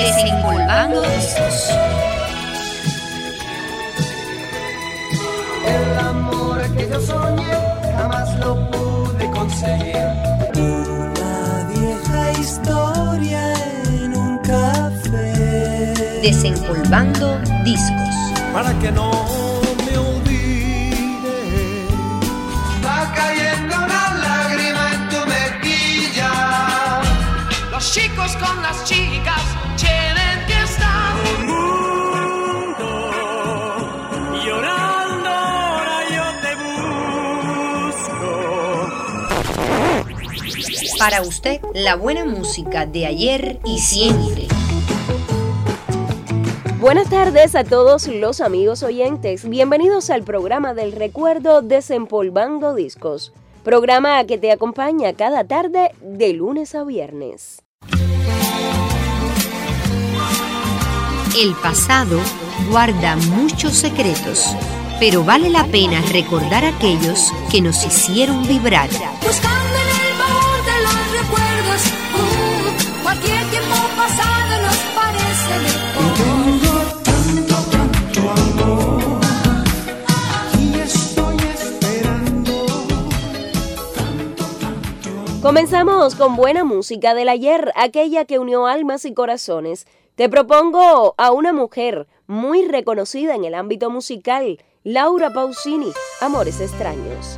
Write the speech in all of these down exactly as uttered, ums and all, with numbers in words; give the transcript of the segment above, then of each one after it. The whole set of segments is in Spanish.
Desempolvando discos. El amor que yo soñé jamás lo pude conseguir. Una vieja historia en un café. Desempolvando discos. Para que no me olvide. Va cayendo una lágrima en tu mejilla. Los chicos con las chicas tienen que estar. El mundo llorando, ahora yo te busco. Para usted, la buena música de ayer y siempre. Buenas tardes a todos los amigos oyentes. Bienvenidos al programa del recuerdo Desempolvando Discos. Programa que te acompaña cada tarde de lunes a viernes. El pasado guarda muchos secretos, pero vale la pena recordar aquellos que nos hicieron vibrar. Buscando en el baúl de los recuerdos, uh, cualquier tiempo pasado nos parece mejor. Tengo tanto, tanto amor y estoy esperando tanto, tanto amor. Comenzamos con buena música del ayer, aquella que unió almas y corazones. Te propongo a una mujer muy reconocida en el ámbito musical, Laura Pausini, Amores Extraños.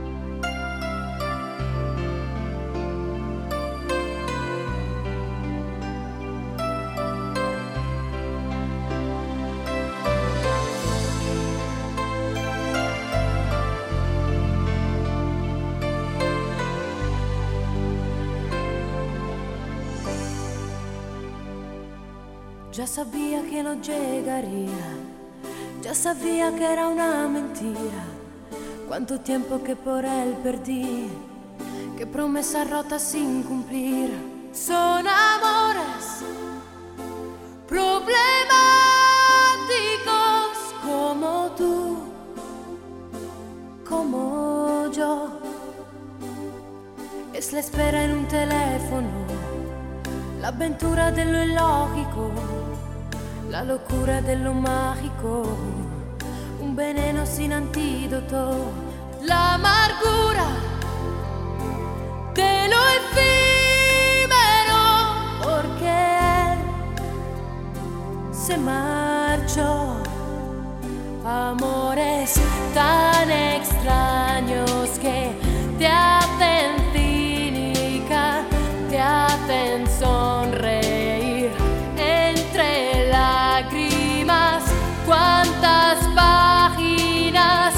Ya sabía que no llegaría, ya sabía que era una mentira. Cuánto tiempo que por él perdí, qué promesas rotas sin cumplir. Son amores problemáticos como tú, como yo. Es la espera en un teléfono, la aventura de lo ilógico, la locura de lo mágico, un veneno sin antídoto, la amargura de lo efímero, porque él se marchó. Amores tan extraños que te hacen cínica, te hacen sonreír entre lágrimas. Cuántas páginas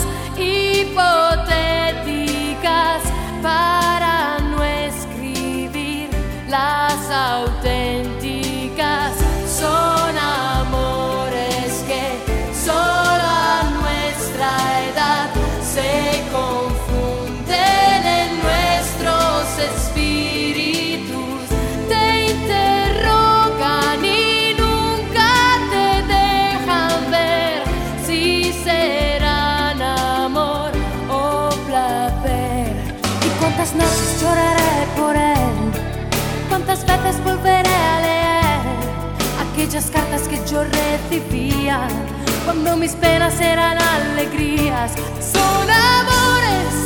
hipotéticas para no escribir las auténticas. Son amores que solo a nuestra edad se confunden en nuestros espíritus. Te interrogan y nunca te dejan ver si serán amor o placer. Y cuántas noches lloraré por él, cuántas veces volveré a leer aquellas cartas que yo recibía cuando mis penas eran alegrías. Son amores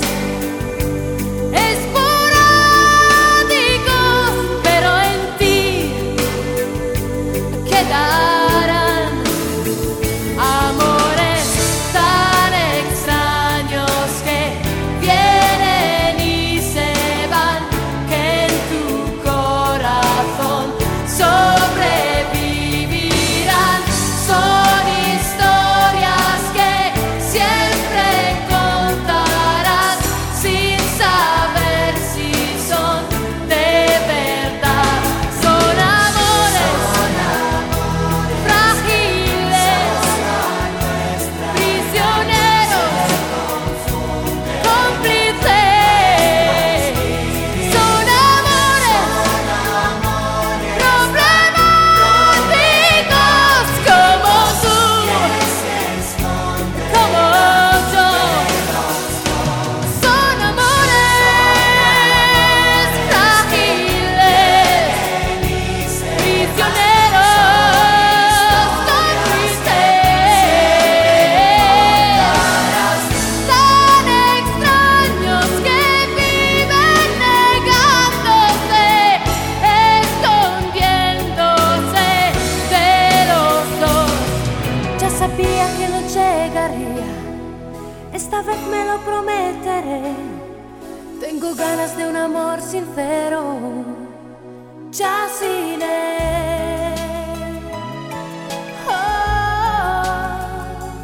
esporádicos, pero en ti quedarán amores tan extraños que vienen y se van, que en tu corazón sobrevivirán. Son historias que siempre contarás. amor sincero, ya sin él. Oh.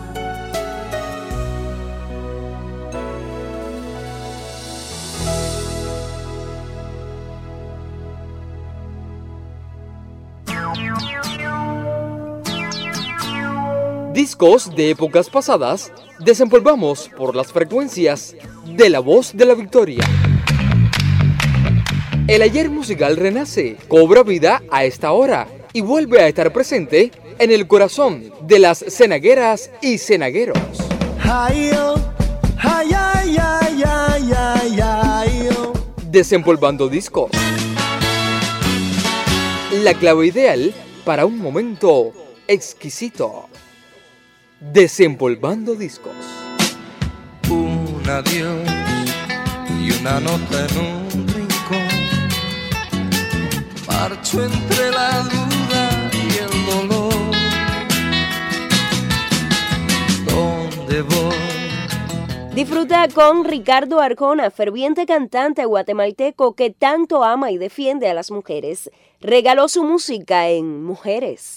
Discos de épocas pasadas desempolvamos por las frecuencias de La Voz de la Victoria. El ayer musical renace, cobra vida a esta hora y vuelve a estar presente en el corazón de las cenagueras y cenagueros. Desempolvando discos. La clave ideal para un momento exquisito. Desempolvando discos. Un adiós y una nota en un rincón. Marcho entre la duda y el dolor. ¿Dónde voy? Disfruta con Ricardo Arjona, ferviente cantante guatemalteco que tanto ama y defiende a las mujeres. Regaló su música en Mujeres.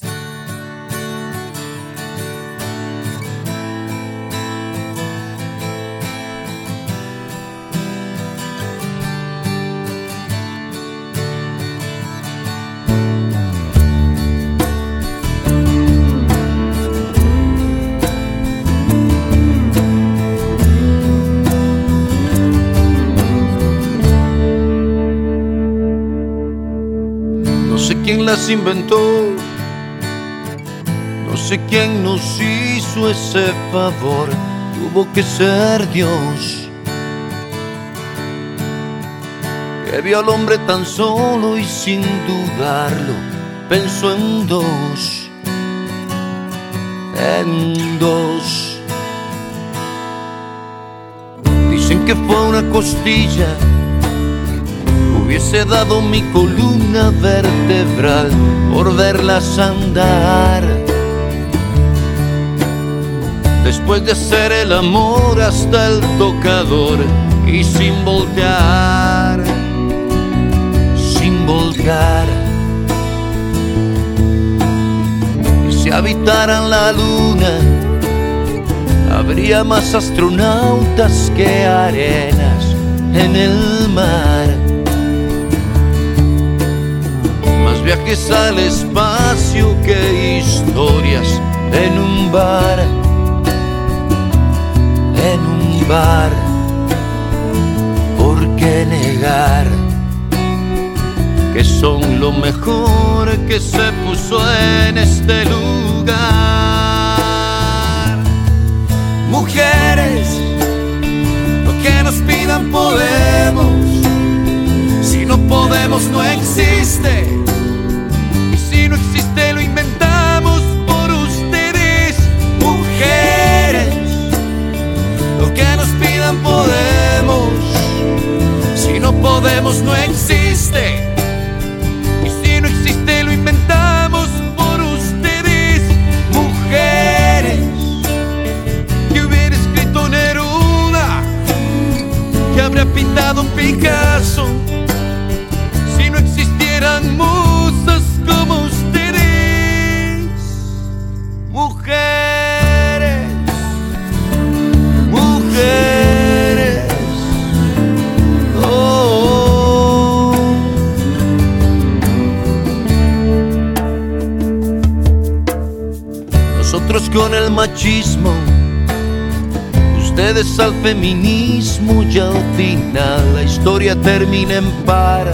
¿Quién las inventó? No sé quién nos hizo ese favor. Tuvo que ser Dios, que vio al hombre tan solo y sin dudarlo pensó en dos, en dos. Dicen que fue una costilla, hubiese dado mi columna vertebral por verlas andar. Después de hacer el amor hasta el tocador y sin voltear, sin voltear. Y si habitaran la luna, habría más astronautas que arenas en el mar. Más viajes al espacio que historias en un bar, en un bar. ¿Por qué negar que son lo mejor que se puso en este lugar? Mujeres, lo que nos pidan podemos. Si no podemos, no existe. Y si no existe, lo inventamos por ustedes. Mujeres, lo que nos pidan podemos. Si no podemos, no existe. Y si no existe, lo inventamos por ustedes. Mujeres, que hubiera escrito Neruda, que habría pintado Picasso, si no existieran musas como ustedes. Mujeres, mujeres, oh. Nosotros con el machismo, ustedes al feminismo, y al final la historia termina en par.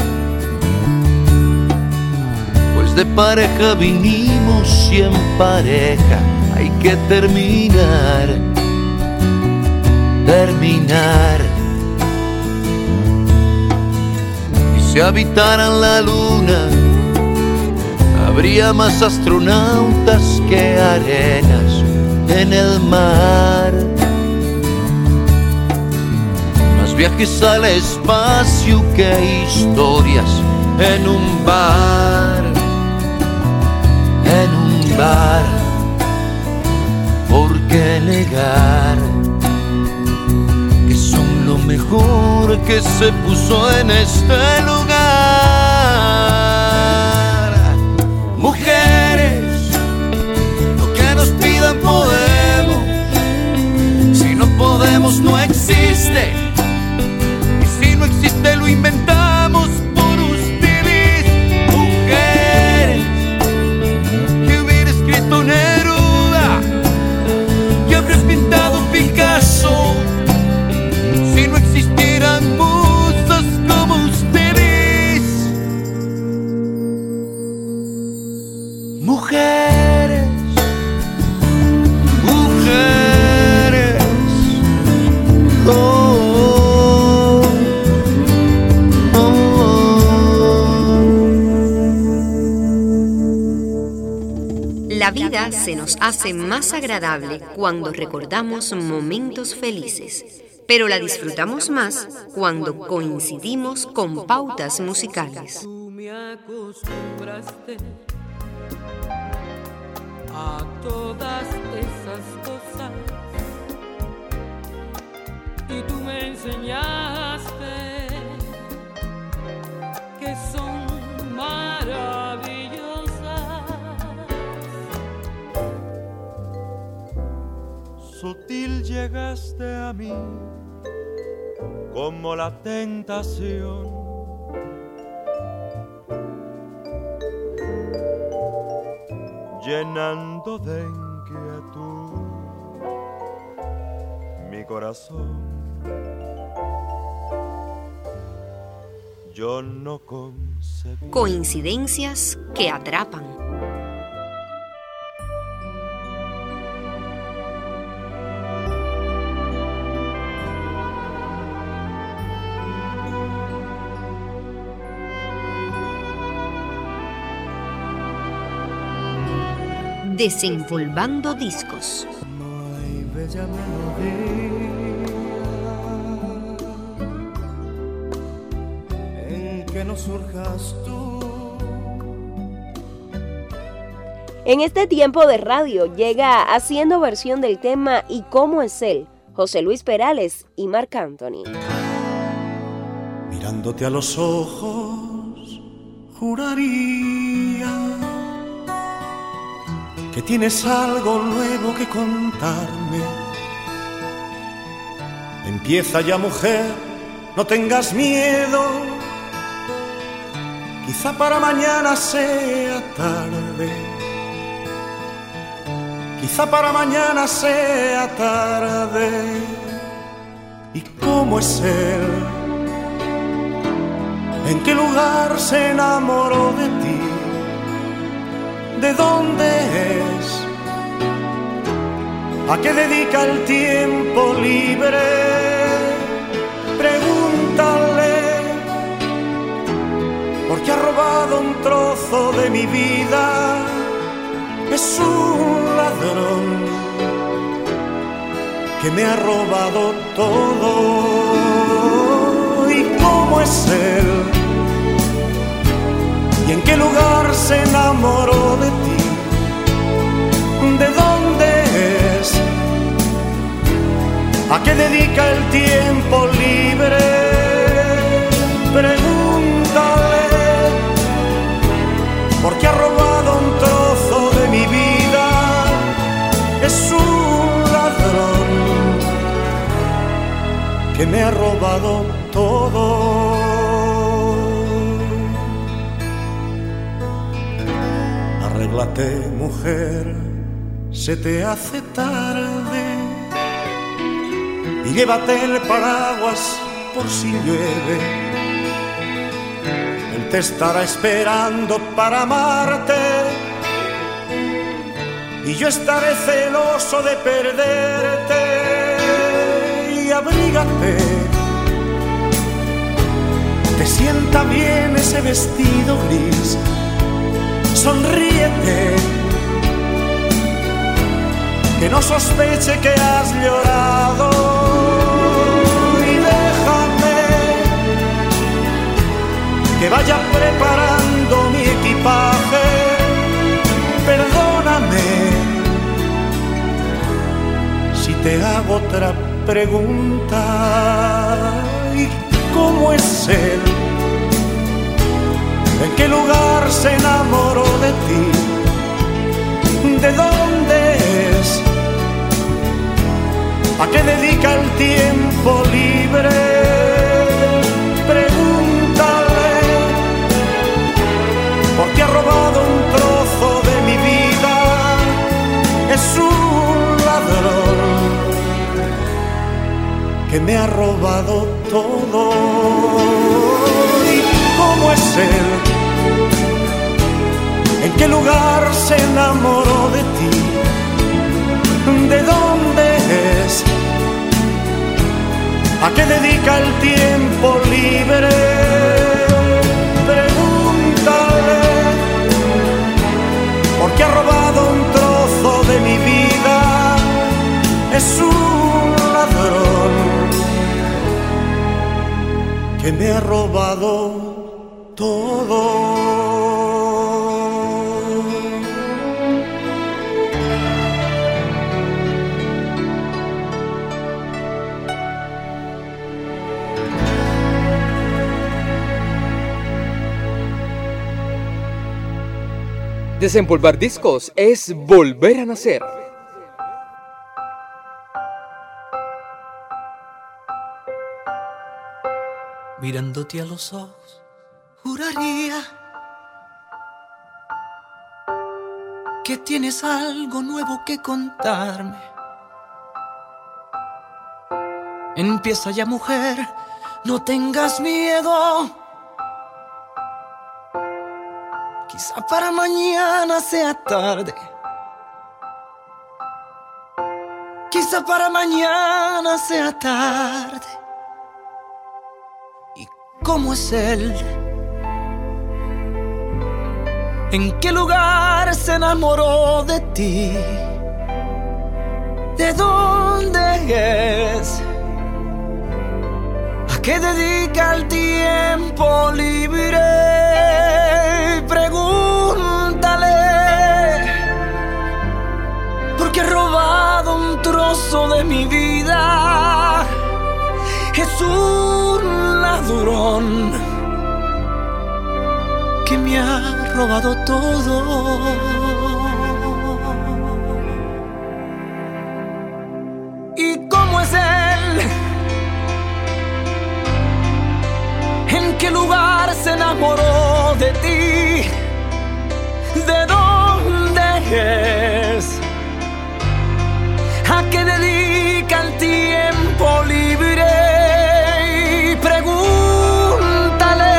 Pues de pareja vinimos y en pareja hay que terminar, terminar. Y si habitaran la luna, habría más astronautas que arenas en el mar. Más viajes al espacio que historias en un bar, en un bar. ¿Por qué negar que son lo mejor que se puso en este lugar. Mujeres, lo que nos pidan podemos. Si no podemos, no existe. Y si no existe, lo inventamos por ustedes. Mujeres, que hubiera escrito Neruda, que habría pintado Picasso, si no existieran musas como ustedes. Mujeres, mujeres, oh, oh, oh. La vida se nos hace más agradable cuando recordamos momentos felices, pero la disfrutamos más cuando coincidimos con pautas musicales. Tú me acostumbraste a todas esas cosas y tú me enseñaste que son maravillosas. Sutil llegaste a mí como la tentación, llenando de inquietud mi corazón. Yo no concebí Coincidencias que atrapan. Desempolvando discos. no hay bella melodía en que no surjas tú. En este tiempo de radio llega haciendo versión del tema ¿Y cómo es él? José Luis Perales y Marc Anthony. Mirándote a los ojos, juraría que tienes algo nuevo que contarme. Empieza ya, mujer, no tengas miedo. Quizá para mañana sea tarde. Quizá para mañana sea tarde. ¿Y cómo es él? ¿En qué lugar se enamoró de ti? ¿De dónde es? ¿A qué dedica el tiempo libre? Pregúntale, porque ha robado un trozo de mi vida. Es un ladrón que me ha robado todo. ¿Y cómo es él? ¿Y en qué lugar se enamoró de ti? ¿De dónde es? ¿A qué dedica el tiempo libre? Pregúntale, porque ha robado un trozo de mi vida. Es un ladrón que me ha robado todo. Arréglate, mujer, se te hace tarde, y llévate el paraguas por si llueve. Él te estará esperando para amarte, y yo estaré celoso de perderte. Y abrígate, te sienta bien ese vestido gris. Sonríete, que no sospeche que has llorado. Y déjame que vaya preparando mi equipaje. Perdóname si te hago otra pregunta, ¿y cómo es él? ¿En qué lugar se enamoró de ti? ¿De dónde es? ¿A qué dedica el tiempo libre? Pregúntale, porque ha robado un trozo de mi vida. Es un ladrón que me ha robado todo. ¿Y cómo es él? ¿En qué lugar se enamoró de ti? ¿De dónde es? ¿A qué dedica el tiempo libre? Pregúntale, porque ha robado un trozo de mi vida. Es un ladrón que me ha robado todo. Desempolvar discos es volver a nacer. Mirándote a los ojos, juraría que tienes algo nuevo que contarme. Empieza ya, mujer, no tengas miedo. Quizá para mañana sea tarde. Quizá para mañana sea tarde. ¿Y cómo es él? ¿En qué lugar se enamoró de ti? ¿De dónde es? ¿A qué dedica el tiempo libre? Pregúntale, porque he robado un trozo de mi vida. Es un ladrón que me ha robado todo. ¿Y cómo es él? ¿En qué lugar se enamoró de ti? ¿De dónde es? ¿A qué dedica el tiempo libre? Pregúntale,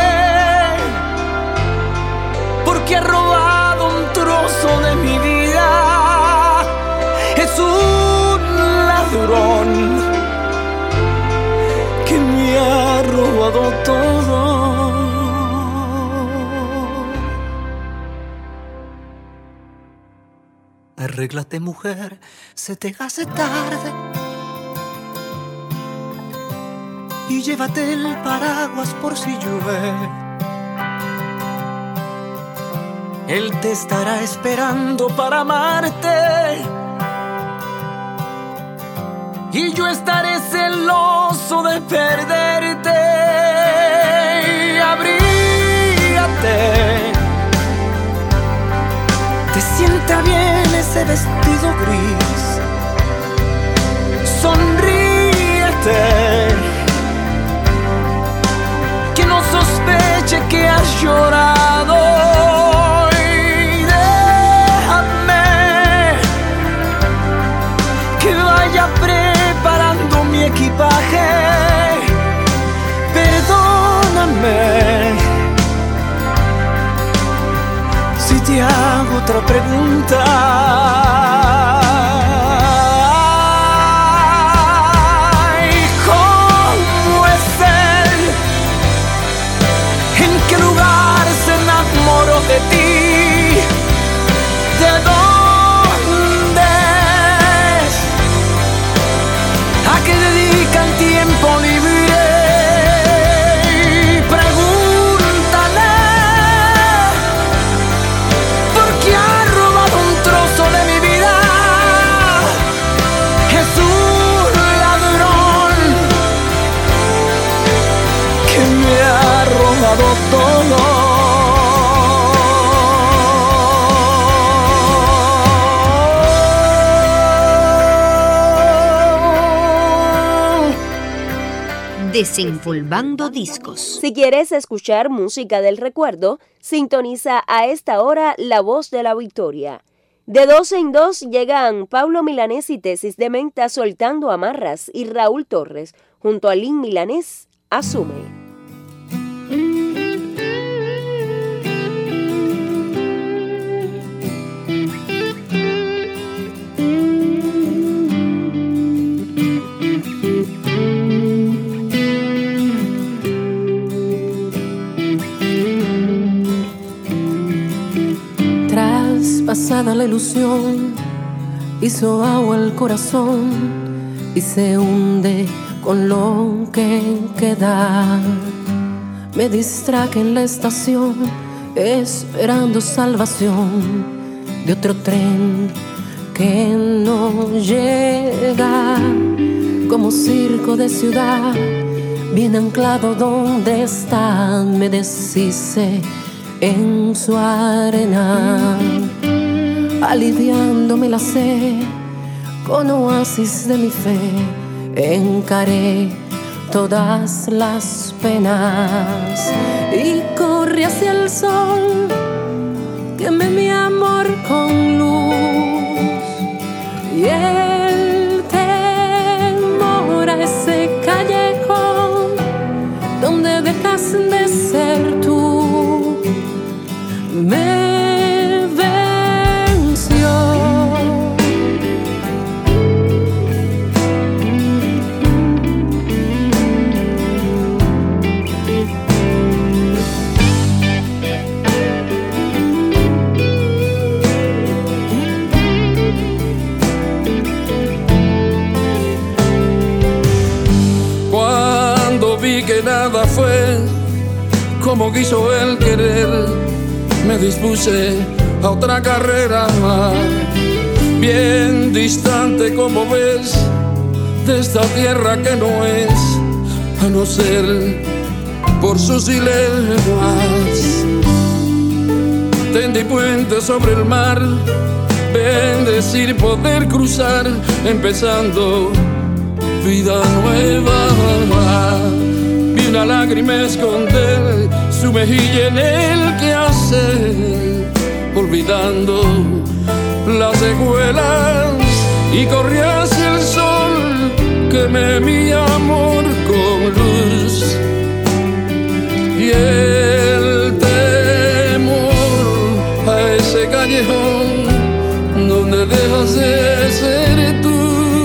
porque ha robado un trozo de mi vida. Es un ladrón que me ha robado todo. Arréglate, mujer, se te hace tarde. Y llévate el paraguas por si llueve. Él te estará esperando para amarte. Y yo estaré celoso de perderte. Abrígate. Te sienta bien ese vestido gris. Sonríete. Que no sospeche que has llorado. Y déjame que vaya preparando mi equipaje. Perdóname si te hago otra pregunta. ¿Cómo es él? ¿En qué lugar se enamoró de ti? ¿De dónde es? ¿A qué dedica el tiempo libre? Porque ha robado un trozo de mi vida. Desempolvando discos. Si quieres escuchar música del recuerdo, sintoniza a esta hora La Voz de la Victoria. De dos en dos llegan Paulo Milanés y Tesis de Menta soltando amarras y Raúl Torres junto a Lin Milanés, Asume. Pasada la ilusión, hizo agua el corazón y se hunde con lo que queda. Me distraje en la estación, esperando salvación de otro tren que no llega. Como circo de ciudad, bien anclado donde está, me deshice en su arena, aliviándome la sed con oasis de mi fe. Encaré todas las penas y corrí hacia el sol. Quemé mi amor con luz y el temor a ese callejón donde dejas de ser tú me venció. Cuando vi que nada fue como quiso él querer, me dispuse a otra carrera, bien distante como ves de esta tierra que no es, a no ser por sus dilemas. Tendí puentes sobre el mar, bendecir poder cruzar, empezando vida nueva. Vi una lágrima esconder su mejilla en el quehacer, olvidando las secuelas, y corrí hacia el sol, quemé mi amor con luz y el temor a ese callejón donde dejas de ser tú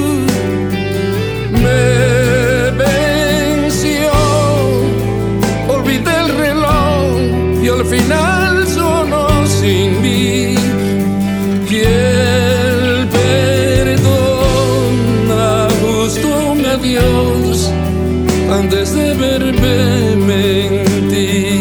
me venció. Olvidé el reloj y al final sonó sin mí, y el perdón ajustó mi adiós antes de verme mentir.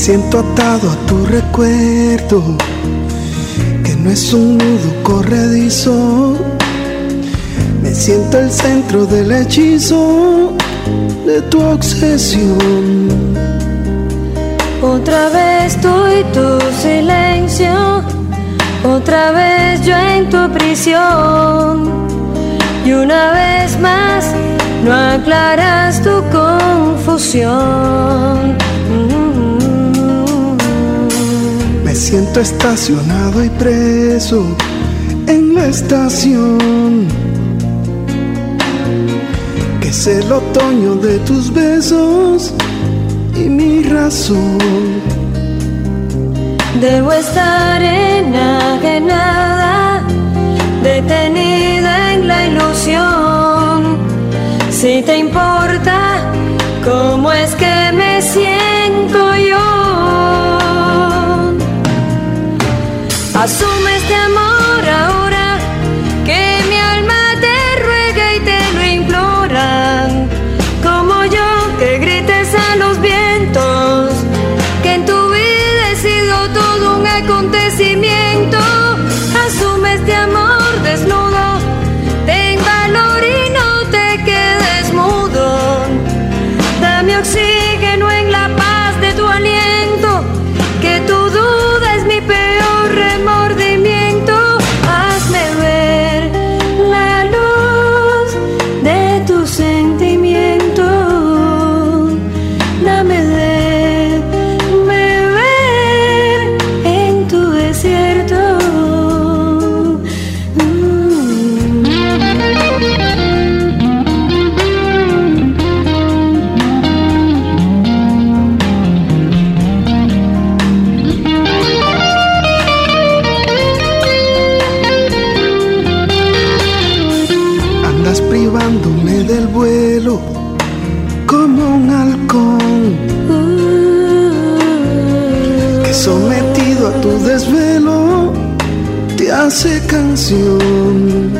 siento atado a tu recuerdo, que no es un nudo corredizo. Me siento el centro del hechizo de tu obsesión. Otra vez tú y tu silencio, otra vez yo en tu prisión. Y una vez más no aclaras tu confusión. Me siento estacionado y preso en la estación, que es el otoño de tus besos y mi razón. Debo estar enajenada, detenida en la ilusión. Si te importa cómo es que me siento yo, asume este amor ahora, que mi alma te ruega y te lo implora. Como yo, que grites a los vientos, que en tu vida he sido todo un acontecimiento. Asume este amor desnudo, ten valor y no te quedes mudo. Dame oxígeno en la paz de tu aliento, que tu duda es mi peor remordimiento. Hazme ver la luz de tu sentimiento. Dame de beber en tu desierto. Andas privándome del vuelo como un halcón, que sometido a tu desvelo te hace canción.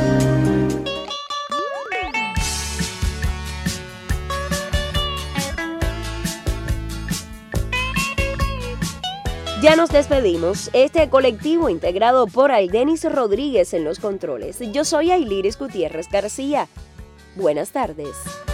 Ya nos despedimos. Este colectivo integrado por Aldenis Rodríguez en los controles. Yo soy Ayliris Gutiérrez García. Buenas tardes.